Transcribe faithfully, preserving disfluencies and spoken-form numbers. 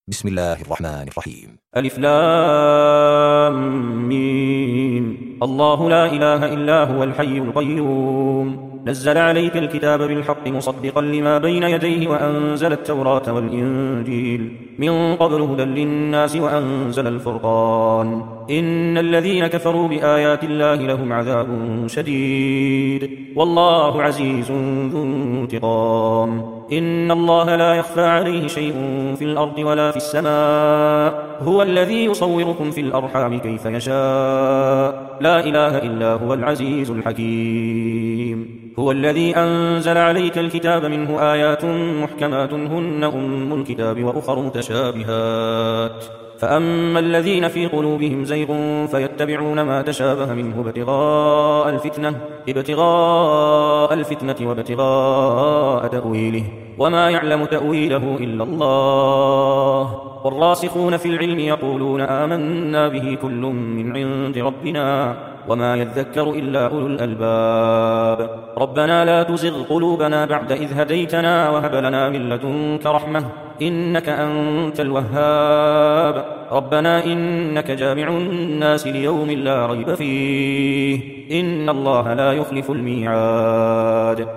بسم الله الرحمن الرحيم. ألف لام ميم. الله لا إله إلا هو الحي القيوم نزل عليك الكتاب بالحق مصدقا لما بين يديه وأنزل التوراة والإنجيل من قبل هدى للناس وأنزل الفرقان إن الذين كفروا بآيات الله لهم عذاب شديد والله عزيز ذو انتقام. إن الله لا يخفى عليه شيء في الأرض ولا في السماء هو الذي يصوركم في الأرحام كيف يشاء لا إله إلا هو العزيز الحكيم. هو الذي أنزل عليك الكتاب منه آيات محكمات هن أم الكتاب وأخر متشابهات فأما الذين في قلوبهم زيغ فيتبعون ما تشابه منه ابتغاء الفتنة ابتغاء الفتنة وابتغاء تأويله وما يعلم تأويله إلا الله والراسخون في العلم يقولون آمنا به كل من عند ربنا وما يذكر إلا أولو الألباب. ربنا لا تزغ قلوبنا بعد إذ هديتنا وهب لنا من لدنك رحمة إنك أنت الوهاب. ربنا إنك جامع الناس ليوم لا ريب فيه إن الله لا يخلف الميعاد.